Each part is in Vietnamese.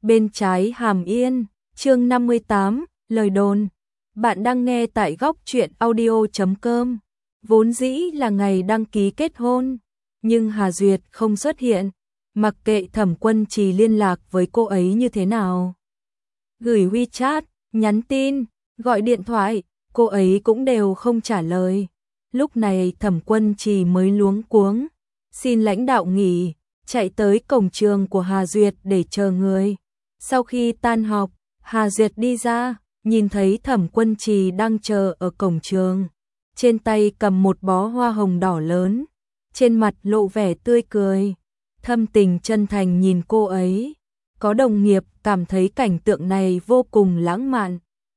Bên trái Hàm Yên, chương 58, lời đồn. Bạn đang nghe tại góc truyện audio.com. Vốn dĩ là ngày đăng ký kết hôn, nhưng Hà Duyệt không xuất hiện, mặc kệ Thẩm Quân Trì liên lạc với cô ấy như thế nào. Gửi WeChat, nhắn tin, gọi điện thoại, cô ấy cũng đều không trả lời. Lúc này Thẩm Quân Trì mới luống cuống, xin lãnh đạo nghỉ, chạy tới cổng trường của Hà Duyệt để chờ người. Sau khi tan học, Hà Duyệt đi ra, nhìn thấy Thẩm Quân Trì đang chờ ở cổng trường. Trên tay cầm một bó hoa hồng đỏ lớn, trên mặt lộ vẻ tươi cười, thâm tình chân thành nhìn cô ấy. Có đồng nghiệp cảm thấy cảnh tượng này vô cùng lãng mạn.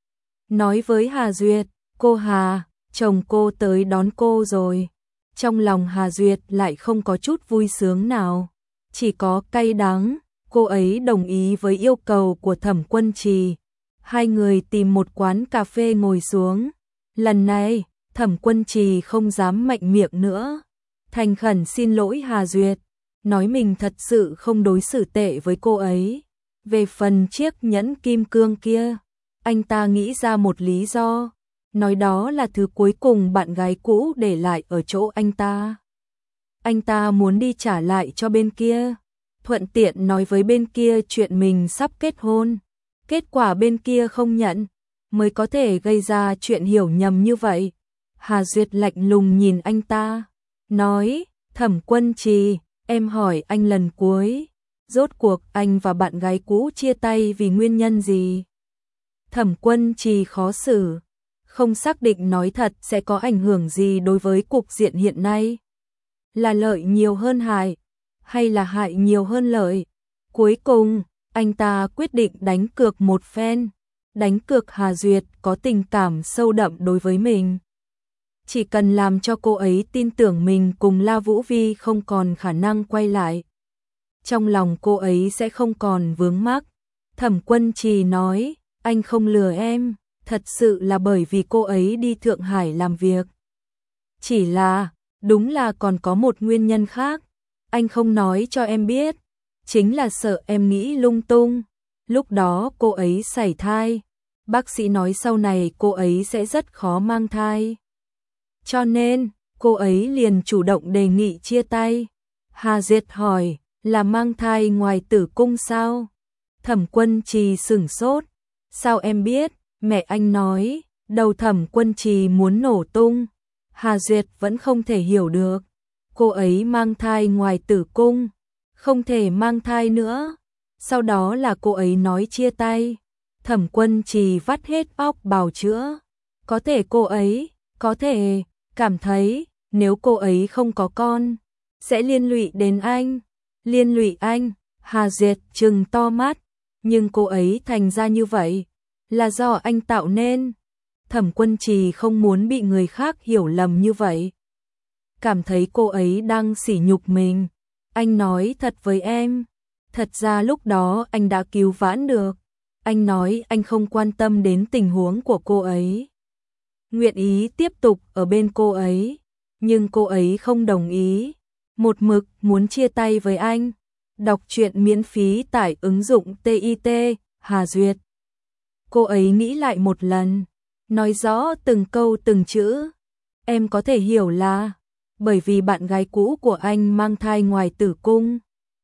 Nói với Hà Duyệt, cô Hà, chồng cô tới đón cô rồi. Trong lòng Hà Duyệt lại không có chút vui sướng nào, chỉ có cay đắng. Cô ấy đồng ý với yêu cầu của Thẩm Quân Trì. Hai người tìm một quán cà phê ngồi xuống. Lần này, Thẩm Quân Trì không dám mạnh miệng nữa, thành khẩn xin lỗi Hà Duyệt, nói mình thật sự không đối xử tệ với cô ấy. Về phần chiếc nhẫn kim cương kia, anh ta nghĩ ra một lý do, nói đó là thứ cuối cùng bạn gái cũ để lại ở chỗ anh ta. Anh ta muốn đi trả lại cho bên kia, thuận tiện nói với bên kia chuyện mình sắp kết hôn. Kết quả bên kia không nhận, mới có thể gây ra chuyện hiểu nhầm như vậy. Hà Duyệt lạnh lùng nhìn anh ta, nói, Thẩm Quân Trì, em hỏi anh lần cuối, rốt cuộc anh và bạn gái cũ chia tay vì nguyên nhân gì? Thẩm Quân Trì khó xử, không xác định nói thật sẽ có ảnh hưởng gì đối với cục diện hiện nay. Là lợi nhiều hơn hại, hay là hại nhiều hơn lợi? Cuối cùng, anh ta quyết định đánh cược một phen, đánh cược Hà Duyệt có tình cảm sâu đậm đối với mình. Chỉ cần làm cho cô ấy tin tưởng mình cùng La Vũ Vi không còn khả năng quay lại, trong lòng cô ấy sẽ không còn vướng mắc. Thẩm Quân Trì nói, anh không lừa em, thật sự là bởi vì cô ấy đi Thượng Hải làm việc. Chỉ là, đúng là còn có một nguyên nhân khác, anh không nói cho em biết, chính là sợ em nghĩ lung tung. Lúc đó cô ấy sảy thai, bác sĩ nói sau này cô ấy sẽ rất khó mang thai. Cho nên, cô ấy liền chủ động đề nghị chia tay. Hà Duyệt hỏi, là mang thai ngoài tử cung sao? Thẩm Quân Trì sửng sốt, sao em biết? Mẹ anh nói, đầu Thẩm Quân Trì muốn nổ tung. Hà Duyệt vẫn không thể hiểu được, cô ấy mang thai ngoài tử cung, không thể mang thai nữa. Sau đó là cô ấy nói chia tay. Thẩm Quân Trì vắt hết óc bào chữa. Có thể cô ấy, có thể cảm thấy nếu cô ấy không có con, sẽ liên lụy đến anh. Liên lụy anh? Hà Duyệt trừng to mắt, nhưng cô ấy thành ra như vậy là do anh tạo nên. Thẩm Quân Trì không muốn bị người khác hiểu lầm như vậy, cảm thấy cô ấy đang sỉ nhục mình. Anh nói thật với em, thật ra lúc đó anh đã cứu vãn được. Anh nói anh không quan tâm đến tình huống của cô ấy, nguyện ý tiếp tục ở bên cô ấy, nhưng cô ấy không đồng ý, một mực muốn chia tay với anh. Đọc truyện miễn phí tải ứng dụng TIT. Hà Duyệt. Cô ấy nghĩ lại một lần, nói rõ từng câu từng chữ. Em có thể hiểu là bởi vì bạn gái cũ của anh mang thai ngoài tử cung,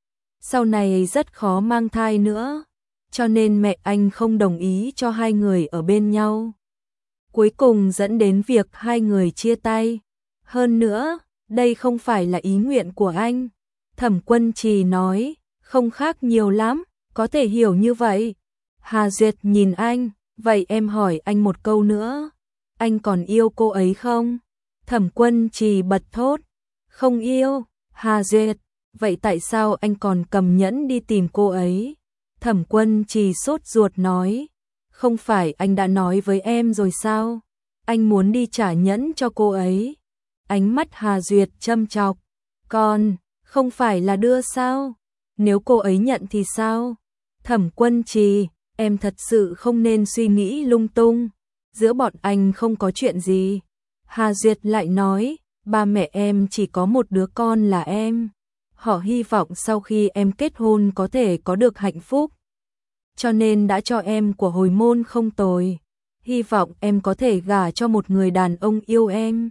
sau này rất khó mang thai nữa, cho nên mẹ anh không đồng ý cho hai người ở bên nhau. Cuối cùng dẫn đến việc hai người chia tay. Hơn nữa, đây không phải là ý nguyện của anh. Thẩm Quân Trì nói, không khác nhiều lắm, có thể hiểu như vậy. Hà Duyệt nhìn anh, vậy em hỏi anh một câu nữa, anh còn yêu cô ấy không? Thẩm Quân Trì bật thốt, không yêu. Hà Duyệt, vậy tại sao anh còn cầm nhẫn đi tìm cô ấy? Thẩm Quân Trì sốt ruột nói, không phải anh đã nói với em rồi sao? Anh muốn đi trả nhẫn cho cô ấy. Ánh mắt Hà Duyệt châm chọc, còn không phải là đưa sao? Nếu cô ấy nhận thì sao? Thẩm Quân Trì, em thật sự không nên suy nghĩ lung tung, giữa bọn anh không có chuyện gì. Hà Duyệt lại nói, ba mẹ em chỉ có một đứa con là em. Họ hy vọng sau khi em kết hôn có thể có được hạnh phúc. cho nên đã cho em của hồi môn không tồi. Hy vọng em có thể gả cho một người đàn ông yêu em.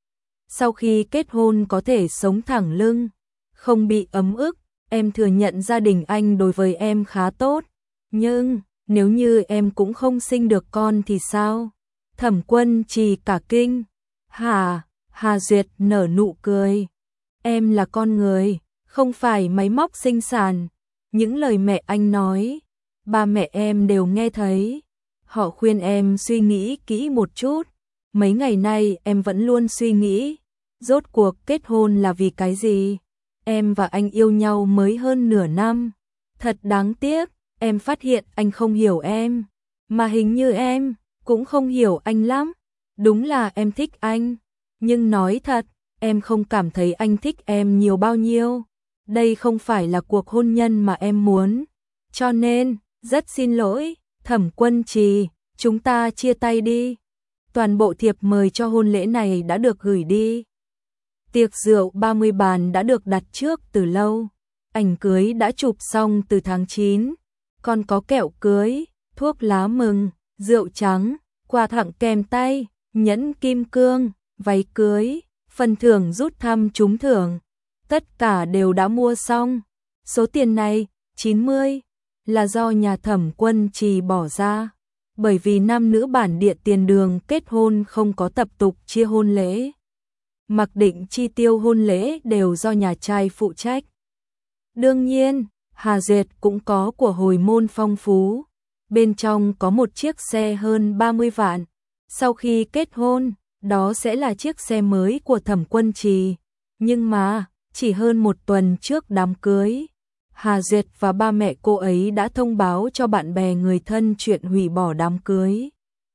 Sau khi kết hôn có thể sống thẳng lưng, không bị ấm ức. Em thừa nhận gia đình anh đối với em khá tốt, nhưng nếu như em cũng không sinh được con thì sao? Thẩm Quân Trì cả kinh. Hả? Hà Duyệt nở nụ cười. Em là con người, không phải máy móc sinh sản. Những lời mẹ anh nói, ba mẹ em đều nghe thấy. Họ khuyên em suy nghĩ kỹ một chút. Mấy ngày nay em vẫn luôn suy nghĩ, rốt cuộc kết hôn là vì cái gì? Em và anh yêu nhau mới hơn nửa năm. Thật đáng tiếc, em phát hiện anh không hiểu em. Mà hình như em cũng không hiểu anh lắm. Đúng là em thích anh. Nhưng nói thật, em không cảm thấy anh thích em nhiều bao nhiêu. Đây không phải là cuộc hôn nhân mà em muốn. Cho nên, rất xin lỗi, Thẩm Quân Trì, chúng ta chia tay đi. Toàn bộ thiệp mời cho hôn lễ này đã được gửi đi. Tiệc rượu 30 bàn đã được đặt trước từ lâu. Ảnh cưới đã chụp xong từ tháng 9. Còn có kẹo cưới, thuốc lá mừng, rượu trắng, quà tặng kèm tay, nhẫn kim cương, váy cưới, phần thưởng rút thăm trúng thưởng. Tất cả đều đã mua xong. Số tiền này, 90, là do nhà Thẩm Quân Trì bỏ ra. Bởi vì nam nữ bản địa tiền đường kết hôn không có tập tục chia hôn lễ. Mặc định chi tiêu hôn lễ đều do nhà trai phụ trách. Đương nhiên, Hà Duyệt cũng có của hồi môn phong phú. Bên trong có một chiếc xe hơn 30 vạn. Sau khi kết hôn, đó sẽ là chiếc xe mới của Thẩm Quân Trì. Nhưng mà, chỉ hơn một tuần trước đám cưới, Hà Duyệt và ba mẹ cô ấy đã thông báo cho bạn bè người thân chuyện hủy bỏ đám cưới.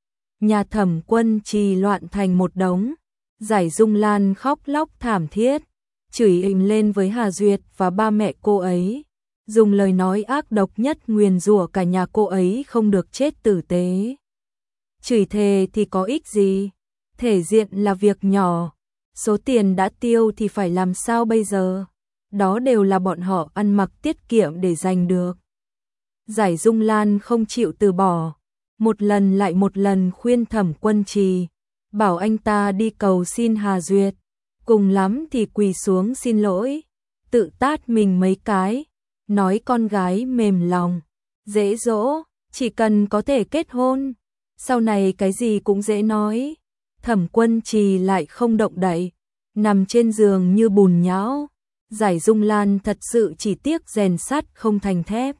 Nhà Thẩm Quân Trì loạn thành một đống. Giải Dung Lan khóc lóc thảm thiết, chửi ầm lên với Hà Duyệt và ba mẹ cô ấy, dùng lời nói ác độc nhất nguyền rủa cả nhà cô ấy không được chết tử tế. Chửi thề thì có ích gì, thể diện là việc nhỏ, số tiền đã tiêu thì phải làm sao bây giờ, đó đều là bọn họ ăn mặc tiết kiệm để giành được. Giải Dung Lan không chịu từ bỏ, một lần lại một lần khuyên Thẩm Quân Trì, bảo anh ta đi cầu xin Hà Duyệt, cùng lắm thì quỳ xuống xin lỗi, tự tát mình mấy cái, nói con gái mềm lòng, dễ dỗ, chỉ cần có thể kết hôn, sau này cái gì cũng dễ nói. Thẩm Quân Trì lại không động đậy, nằm trên giường như bùn nhão. Giải Dung Lan thật sự chỉ tiếc rèn sắt không thành thép.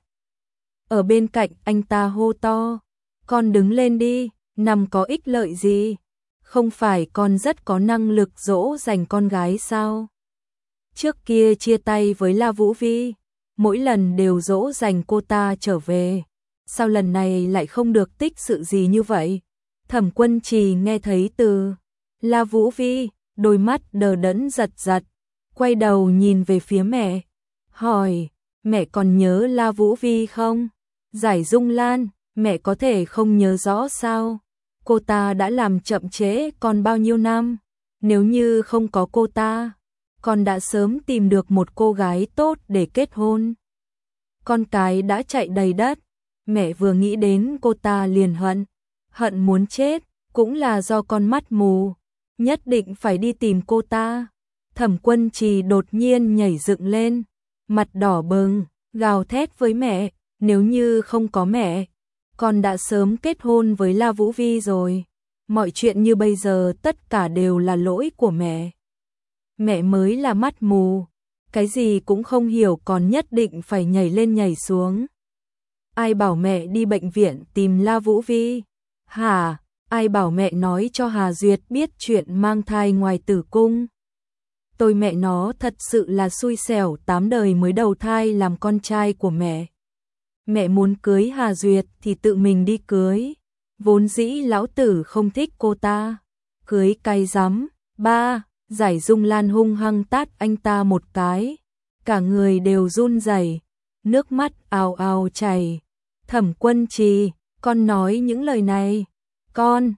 Ở bên cạnh anh ta hô to, con đứng lên đi, nằm có ích lợi gì? Không phải con rất có năng lực dỗ dành con gái sao? Trước kia chia tay với La Vũ Vi, mỗi lần đều dỗ dành cô ta trở về. Sao lần này lại không được tích sự gì như vậy? Thẩm Quân Trì nghe thấy từ La Vũ Vi, đôi mắt đờ đẫn giật giật, quay đầu nhìn về phía mẹ, hỏi, mẹ còn nhớ La Vũ Vi không? Giải Dung Lan, mẹ có thể không nhớ rõ sao? Cô ta đã làm chậm trễ con bao nhiêu năm, nếu như không có cô ta, con đã sớm tìm được một cô gái tốt để kết hôn. Con cái đã chạy đầy đất, mẹ vừa nghĩ đến cô ta liền hận muốn chết, cũng là do con mắt mù, nhất định phải đi tìm cô ta. Thẩm Quân Trì đột nhiên nhảy dựng lên, mặt đỏ bừng, gào thét với mẹ, nếu như không có mẹ, con đã sớm kết hôn với La Vũ Vi rồi. Mọi chuyện như bây giờ tất cả đều là lỗi của mẹ. Mẹ mới là mắt mù, cái gì cũng không hiểu còn nhất định phải nhảy lên nhảy xuống. Ai bảo mẹ đi bệnh viện tìm La Vũ Vi? Hả? Ai bảo mẹ nói cho Hà Duyệt biết chuyện mang thai ngoài tử cung? Tôi mẹ nó thật sự là xui xẻo, 8 đời mới đầu thai làm con trai của mẹ. Mẹ muốn cưới Hà Duyệt thì tự mình đi cưới. Vốn dĩ lão tử không thích cô ta. Cưới cay rắm. Ba, Giải Dung Lan hung hăng tát anh ta một cái. Cả người đều run rẩy, nước mắt ào ào chảy. Thẩm Quân Trì, con nói những lời này. Con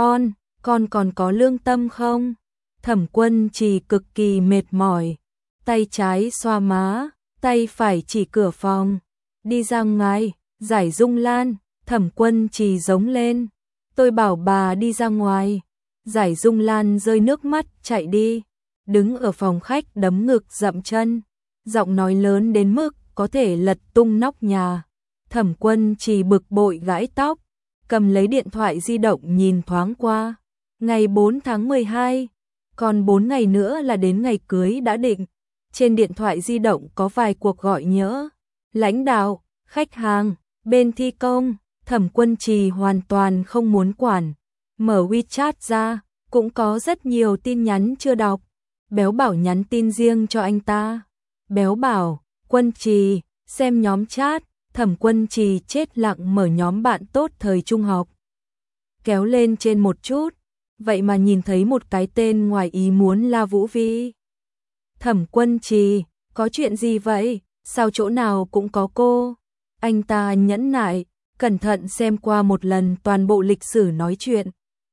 còn có lương tâm không? Thẩm Quân Trì cực kỳ mệt mỏi. Tay trái xoa má, tay phải chỉ cửa phòng. Đi ra ngoài, Giải Dung Lan, Thẩm Quân Trì giống lên. Tôi bảo bà đi ra ngoài. Giải Dung Lan rơi nước mắt chạy đi. Đứng ở phòng khách đấm ngực dậm chân. Giọng nói lớn đến mức có thể lật tung nóc nhà. Thẩm Quân Trì bực bội gãi tóc. Cầm lấy điện thoại di động nhìn thoáng qua. Ngày 4 tháng 12. Còn 4 ngày nữa là đến ngày cưới đã định. Trên điện thoại di động có vài cuộc gọi nhỡ. Lãnh đạo, khách hàng, bên thi công. Thẩm Quân Trì hoàn toàn không muốn quản. Mở WeChat ra, cũng có rất nhiều tin nhắn chưa đọc. Béo Bảo nhắn tin riêng cho anh ta. Béo Bảo, Quân Trì, xem nhóm chat. Thẩm Quân Trì chết lặng mở nhóm bạn tốt thời trung học. Kéo lên trên một chút. Vậy mà nhìn thấy một cái tên ngoài ý muốn là Vũ Vi. Thẩm Quân Trì, có chuyện gì vậy? Sao chỗ nào cũng có cô? Anh ta nhẫn nại, cẩn thận xem qua một lần toàn bộ lịch sử nói chuyện.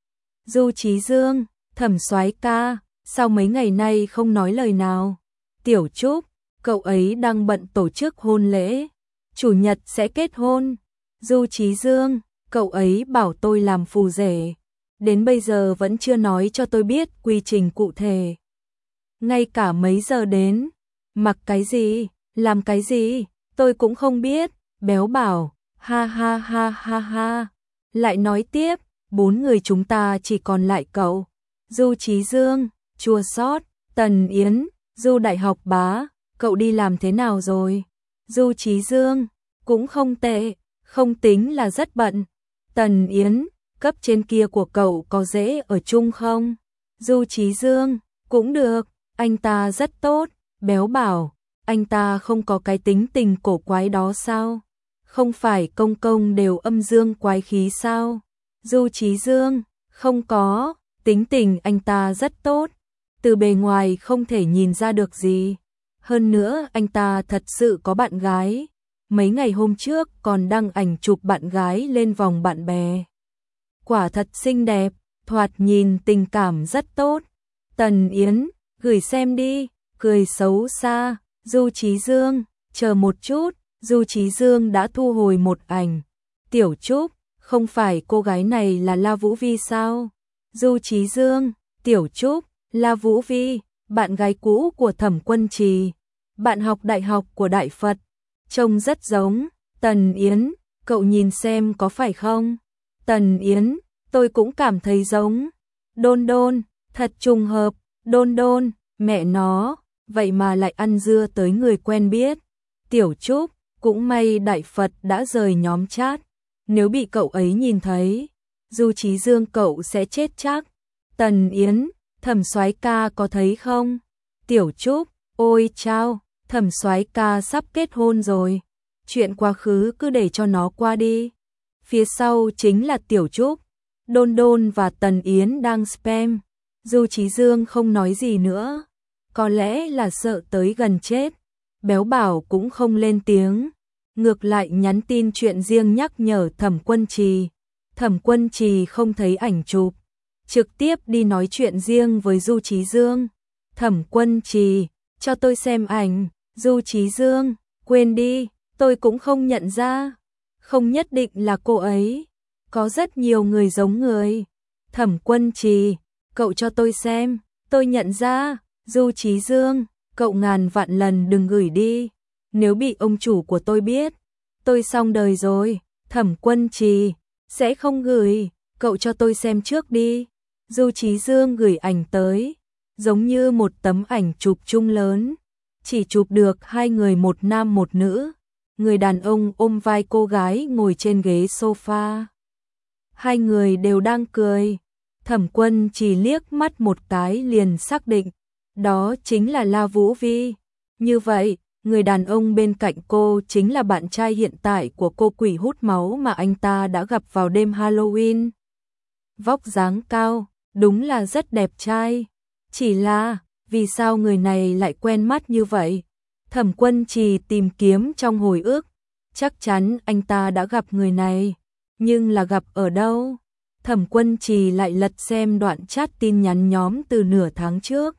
Du Chí Dương, Thẩm soái ca, sao mấy ngày nay không nói lời nào? Tiểu Trúc, cậu ấy đang bận tổ chức hôn lễ. Chủ nhật sẽ kết hôn. Du Chí Dương, cậu ấy bảo tôi làm phù rể. Đến bây giờ vẫn chưa nói cho tôi biết quy trình cụ thể. Ngay cả mấy giờ đến, mặc cái gì, làm cái gì, tôi cũng không biết. Béo Bảo, ha ha ha ha ha. Lại nói tiếp, 4 người chúng ta chỉ còn lại cậu. Du Chí Dương, chua xót. Tần Yến, Du đại học bá, cậu đi làm thế nào rồi? Du Chí Dương, cũng không tệ, không tính là rất bận. Tần Yến, cấp trên kia của cậu có dễ ở chung không? Du Chí Dương, cũng được, anh ta rất tốt. Béo Bảo, anh ta không có cái tính tình cổ quái đó sao? Không phải công công đều âm dương quái khí sao? Du Chí Dương, không có, tính tình anh ta rất tốt. Từ bề ngoài không thể nhìn ra được gì. Hơn nữa anh ta thật sự có bạn gái. Mấy ngày hôm trước còn đăng ảnh chụp bạn gái lên vòng bạn bè. Quả thật xinh đẹp, thoạt nhìn tình cảm rất tốt. Tần Yến, gửi xem đi, cười xấu xa. Du Chí Dương, chờ một chút. Du Chí Dương đã thu hồi một ảnh. Tiểu Trúc, không phải cô gái này là La Vũ Vi sao? Du Chí Dương, Tiểu Trúc, La Vũ Vi, bạn gái cũ của Thẩm Quân Trì, bạn học đại học của Đại Phật, trông rất giống. Tần Yến, cậu nhìn xem có phải không? Tần Yến, tôi cũng cảm thấy giống. Đôn Đôn, thật trùng hợp. Đôn Đôn, mẹ nó, vậy mà lại ăn dưa tới người quen biết. Tiểu Trúc, cũng may Đại Phật đã rời nhóm chat. Nếu bị cậu ấy nhìn thấy, Du Chí Dương cậu sẽ chết chắc. Tần Yến, Thẩm soái ca có thấy không? Tiểu Trúc, ôi chao, Thẩm soái ca sắp kết hôn rồi. Chuyện quá khứ cứ để cho nó qua đi. Phía sau chính là Tiểu Trúc. Đôn Đôn và Tần Yến đang spam. Du Chí Dương không nói gì nữa. Có lẽ là sợ tới gần chết. Béo Bảo cũng không lên tiếng. Ngược lại nhắn tin chuyện riêng nhắc nhở Thẩm Quân Trì. Thẩm Quân Trì không thấy ảnh chụp. Trực tiếp đi nói chuyện riêng với Du Chí Dương. Thẩm Quân Trì, cho tôi xem ảnh. Du Chí Dương, quên đi, tôi cũng không nhận ra. Không nhất định là cô ấy. Có rất nhiều người giống người. Thẩm Quân Trì, cậu cho tôi xem, tôi nhận ra. Du Chí Dương, cậu ngàn vạn lần đừng gửi đi. Nếu bị ông chủ của tôi biết, tôi xong đời rồi. Thẩm Quân Trì, sẽ không gửi, cậu cho tôi xem trước đi. Du Chí Dương gửi ảnh tới, giống như một tấm ảnh chụp chung lớn. Chỉ chụp được hai người, một nam một nữ. Người đàn ông ôm vai cô gái ngồi trên ghế sofa. Hai người đều đang cười. Thẩm Quân chỉ liếc mắt một cái liền xác định, đó chính là La Vũ Vi. Như vậy, người đàn ông bên cạnh cô chính là bạn trai hiện tại của cô quỷ hút máu mà anh ta đã gặp vào đêm Halloween. Vóc dáng cao, đúng là rất đẹp trai. Chỉ là, vì sao người này lại quen mắt như vậy? Thẩm Quân Trì tìm kiếm trong hồi ức. Chắc chắn anh ta đã gặp người này. Nhưng là gặp ở đâu? Thẩm Quân Trì lại lật xem đoạn chat tin nhắn nhóm từ nửa tháng trước.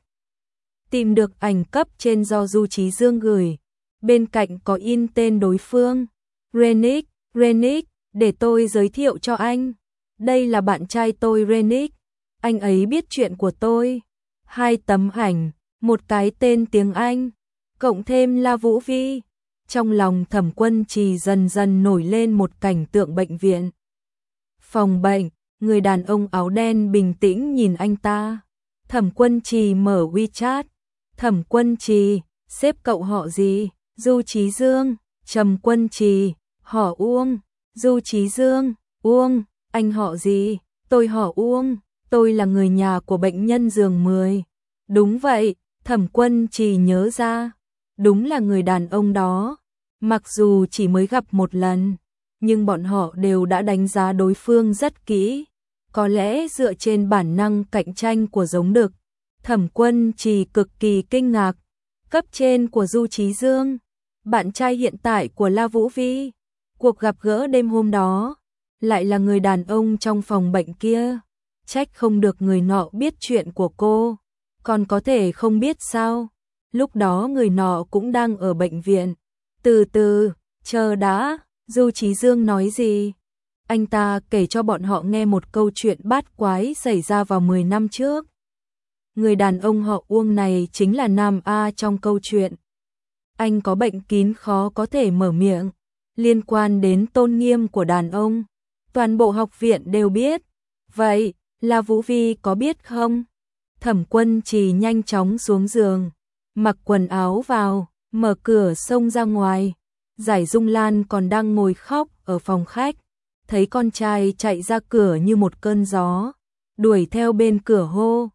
Tìm được ảnh cấp trên do Du Chí Dương gửi. Bên cạnh có in tên đối phương. Renick, Renick, để tôi giới thiệu cho anh. Đây là bạn trai tôi Renick. Anh ấy biết chuyện của tôi. 2 tấm ảnh, một cái tên tiếng Anh, cộng thêm La Vũ Vi. Trong lòng Thẩm Quân Trì dần dần nổi lên một cảnh tượng bệnh viện. Phòng bệnh, người đàn ông áo đen bình tĩnh nhìn anh ta. Thẩm Quân Trì mở WeChat. Thẩm Quân Trì, sếp cậu họ gì? Du Chí Dương. Trầm Quân Trì, họ Uông. Du Chí Dương, Uông, anh họ gì? Tôi họ Uông, tôi là người nhà của bệnh nhân giường 10. Đúng vậy, Thẩm Quân Trì nhớ ra. Đúng là người đàn ông đó. Mặc dù chỉ mới gặp một lần, nhưng bọn họ đều đã đánh giá đối phương rất kỹ. Có lẽ dựa trên bản năng cạnh tranh của giống đực, Thẩm Quân Trì cực kỳ kinh ngạc. Cấp trên của Du Chí Dương, bạn trai hiện tại của La Vũ Vi, cuộc gặp gỡ đêm hôm đó, lại là người đàn ông trong phòng bệnh kia. Trách không được người nọ biết chuyện của cô, còn có thể không biết sao? Lúc đó người nọ cũng đang ở bệnh viện. Từ từ, chờ đã, Du Chí Dương nói gì? Anh ta kể cho bọn họ nghe một câu chuyện bát quái xảy ra vào 10 năm trước. Người đàn ông họ Uông này chính là Nam A trong câu chuyện. Anh có bệnh kín khó có thể mở miệng, liên quan đến tôn nghiêm của đàn ông. Toàn bộ học viện đều biết. Vậy, La Vũ Vi có biết không? Thẩm Quân Trì nhanh chóng xuống giường, mặc quần áo vào, mở cửa xông ra ngoài. Giải Dung Lan còn đang ngồi khóc ở phòng khách, thấy con trai chạy ra cửa như một cơn gió, đuổi theo bên cửa hô: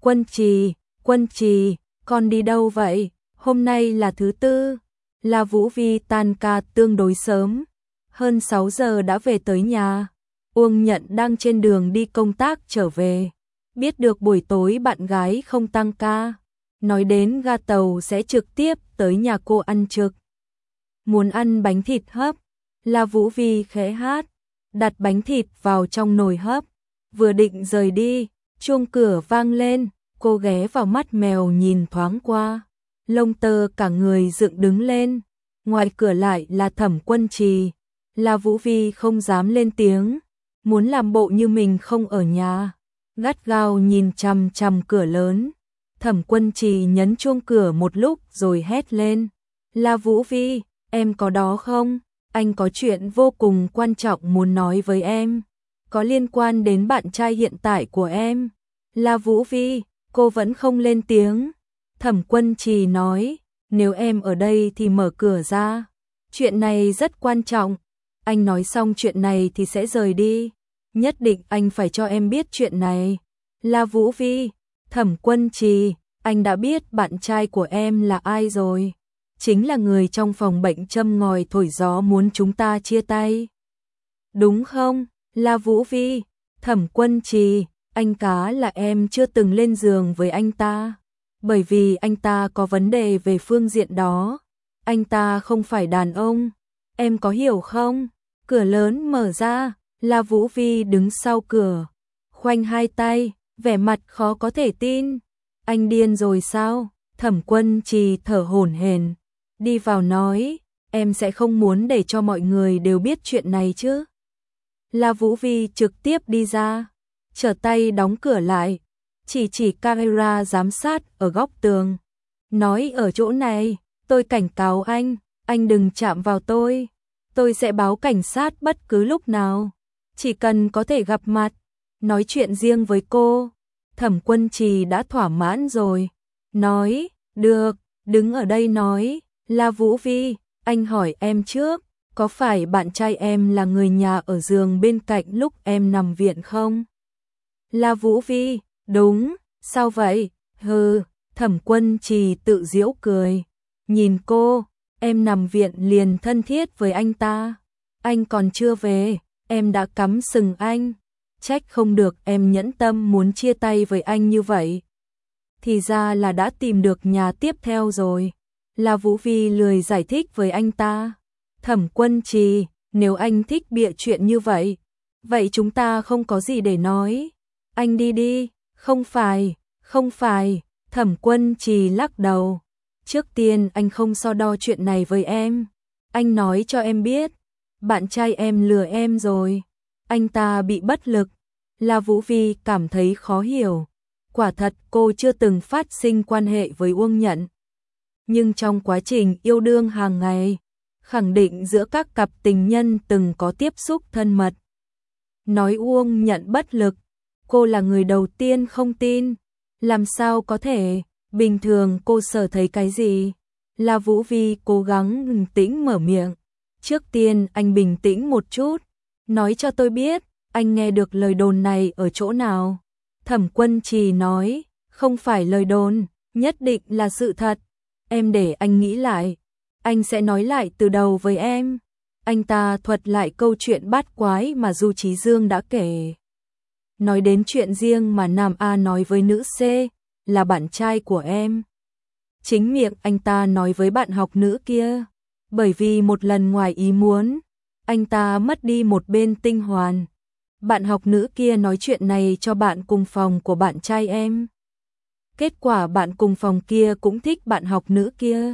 Quân Trì, con đi đâu vậy? Hôm nay là thứ tư. La Vũ Vi tan ca tương đối sớm, hơn 6 giờ đã về tới nhà. Uông Nhận đang trên đường đi công tác trở về, biết được buổi tối bạn gái không tăng ca, nói đến ga tàu sẽ trực tiếp tới nhà cô ăn trực. Muốn ăn bánh thịt hấp, La Vũ Vi khẽ hát, đặt bánh thịt vào trong nồi hấp, vừa định rời đi, chuông cửa vang lên, cô ghé vào mắt mèo nhìn thoáng qua, lông tơ cả người dựng đứng lên. Ngoài cửa lại là Thẩm Quân Trì. La Vũ Vi không dám lên tiếng, muốn làm bộ như mình không ở nhà, gắt gao nhìn chằm chằm cửa lớn. Thẩm Quân Trì nhấn chuông cửa một lúc rồi hét lên: La Vũ Vi, em có đó không? Anh có chuyện vô cùng quan trọng muốn nói với em, có liên quan đến bạn trai hiện tại của em. La Vũ Vi, cô vẫn không lên tiếng. Thẩm Quân Trì nói: nếu em ở đây thì mở cửa ra, chuyện này rất quan trọng. Anh nói xong chuyện này thì sẽ rời đi, nhất định anh phải cho em biết chuyện này. La Vũ Vi, Thẩm Quân Trì, anh đã biết bạn trai của em là ai rồi? Chính là người trong phòng bệnh châm ngòi thổi gió muốn chúng ta chia tay. Đúng không? La Vũ Vi, Thẩm Quân Trì, anh cá là em chưa từng lên giường với anh ta, bởi vì anh ta có vấn đề về phương diện đó. Anh ta không phải đàn ông, em có hiểu không? Cửa lớn mở ra, La Vũ Vi đứng sau cửa, khoanh hai tay, vẻ mặt khó có thể tin. Anh điên rồi sao? Thẩm Quân Trì thở hổn hển, đi vào nói: em sẽ không muốn để cho mọi người đều biết chuyện này chứ? La Vũ Vi trực tiếp đi ra, trở tay đóng cửa lại, chỉ camera giám sát ở góc tường, nói: ở chỗ này, tôi cảnh cáo anh đừng chạm vào tôi sẽ báo cảnh sát bất cứ lúc nào, chỉ cần có thể gặp mặt, nói chuyện riêng với cô. Thẩm Quân Trì đã thỏa mãn rồi, nói: được, đứng ở đây nói. La Vũ Vi, anh hỏi em trước, có phải bạn trai em là người nhà ở giường bên cạnh lúc em nằm viện không? La Vũ Vi, đúng, sao vậy? Hừ, Thẩm Quân Trì tự giễu cười, nhìn cô: em nằm viện liền thân thiết với anh ta, anh còn chưa về, em đã cắm sừng anh, trách không được em nhẫn tâm muốn chia tay với anh như vậy. Thì ra là đã tìm được nhà tiếp theo rồi. La Vũ Vi lười giải thích với anh ta. Thẩm Quân Trì, nếu anh thích bịa chuyện như vậy, vậy chúng ta không có gì để nói. Anh đi đi. Không phải, Thẩm Quân Trì lắc đầu. Trước tiên anh không so đo chuyện này với em. Anh nói cho em biết, bạn trai em lừa em rồi. Anh ta bị bất lực. La Vũ Vi cảm thấy khó hiểu. Quả thật cô chưa từng phát sinh quan hệ với Uông Nhận. Nhưng trong quá trình yêu đương hàng ngày, khẳng định giữa các cặp tình nhân từng có tiếp xúc thân mật. Nói Uông Nhận bất lực, cô là người đầu tiên không tin. Làm sao có thể, bình thường cô sở thấy cái gì? La Vũ Vi cố gắng bình tĩnh mở miệng. Trước tiên anh bình tĩnh một chút, nói cho tôi biết, anh nghe được lời đồn này ở chỗ nào? Thẩm Quân Trì nói, không phải lời đồn, nhất định là sự thật. Em để anh nghĩ lại, anh sẽ nói lại từ đầu với em. Anh ta thuật lại câu chuyện bát quái mà Du Chí Dương đã kể. Nói đến chuyện riêng mà Nam A nói với nữ C, là bạn trai của em. Chính miệng anh ta nói với bạn học nữ kia, bởi vì một lần ngoài ý muốn, anh ta mất đi một bên tinh hoàn. Bạn học nữ kia nói chuyện này cho bạn cùng phòng của bạn trai em. Kết quả bạn cùng phòng kia cũng thích bạn học nữ kia.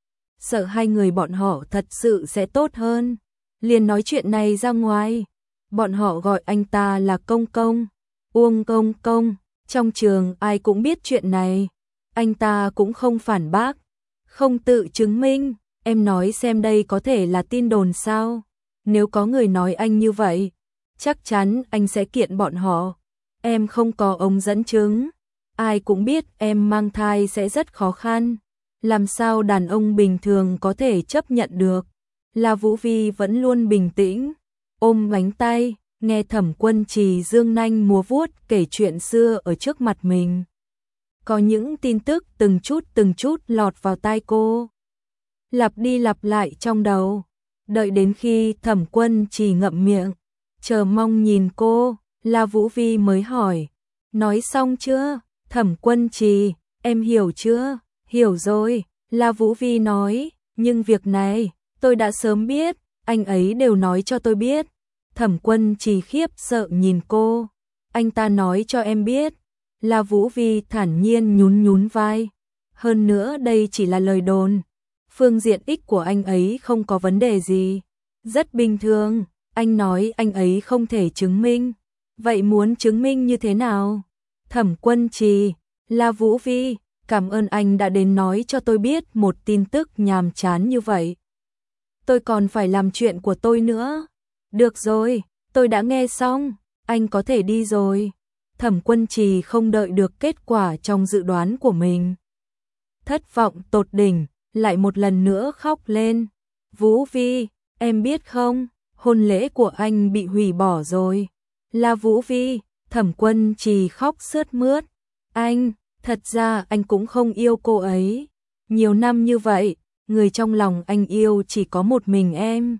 Sợ hai người bọn họ thật sự sẽ tốt hơn, liền nói chuyện này ra ngoài. Bọn họ gọi anh ta là Công Công, Uông Công Công. Trong trường ai cũng biết chuyện này. Anh ta cũng không phản bác, không tự chứng minh. Em nói xem đây có thể là tin đồn sao? Nếu có người nói anh như vậy, chắc chắn anh sẽ kiện bọn họ. Em không có ống dẫn chứng, ai cũng biết em mang thai sẽ rất khó khăn. Làm sao đàn ông bình thường có thể chấp nhận được? La Vũ Vi vẫn luôn bình tĩnh, ôm bánh tay, nghe Thẩm Quân Trì dương nanh múa vuốt kể chuyện xưa ở trước mặt mình. Có những tin tức từng chút lọt vào tai cô, lặp đi lặp lại trong đầu. Đợi đến khi Thẩm Quân Trì ngậm miệng, chờ mong nhìn cô, La Vũ Vi mới hỏi, nói xong chưa? Thẩm Quân Trì, em hiểu chưa? Hiểu rồi, La Vũ Vi nói, nhưng việc này, tôi đã sớm biết, anh ấy đều nói cho tôi biết. Thẩm Quân Trì khiếp sợ nhìn cô, anh ta nói cho em biết. La Vũ Vi thản nhiên nhún vai, hơn nữa đây chỉ là lời đồn. Phương diện ích của anh ấy không có vấn đề gì, rất bình thường. Anh nói anh ấy không thể chứng minh, vậy muốn chứng minh như thế nào? Thẩm Quân Trì, La Vũ Vi, cảm ơn anh đã đến nói cho tôi biết một tin tức nhàm chán như vậy. Tôi còn phải làm chuyện của tôi nữa. Được rồi, tôi đã nghe xong, anh có thể đi rồi. Thẩm Quân Trì không đợi được kết quả trong dự đoán của mình. Thất vọng tột đỉnh, lại một lần nữa khóc lên. Vũ Vi, em biết không, hôn lễ của anh bị hủy bỏ rồi. La Vũ Vi, Thẩm Quân Trì khóc sướt mướt. Anh, thật ra anh cũng không yêu cô ấy. Nhiều năm như vậy, người trong lòng anh yêu chỉ có một mình em.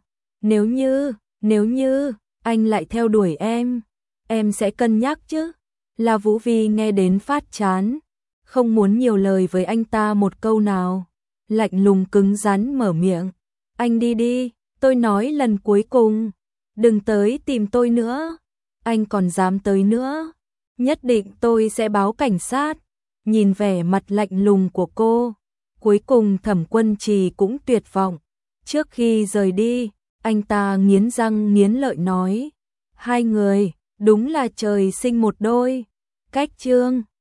Nếu như, anh lại theo đuổi em sẽ cân nhắc chứ. La Vũ Vi nghe đến phát chán, không muốn nhiều lời với anh ta một câu nào. Lạnh lùng cứng rắn mở miệng. Anh đi đi, tôi nói lần cuối cùng, đừng tới tìm tôi nữa. Anh còn dám tới nữa, nhất định tôi sẽ báo cảnh sát. Nhìn vẻ mặt lạnh lùng của cô, cuối cùng Thẩm Quân Trì cũng tuyệt vọng. Trước khi rời đi, anh ta nghiến răng nghiến lợi nói, hai người, đúng là trời sinh một đôi. Cách chương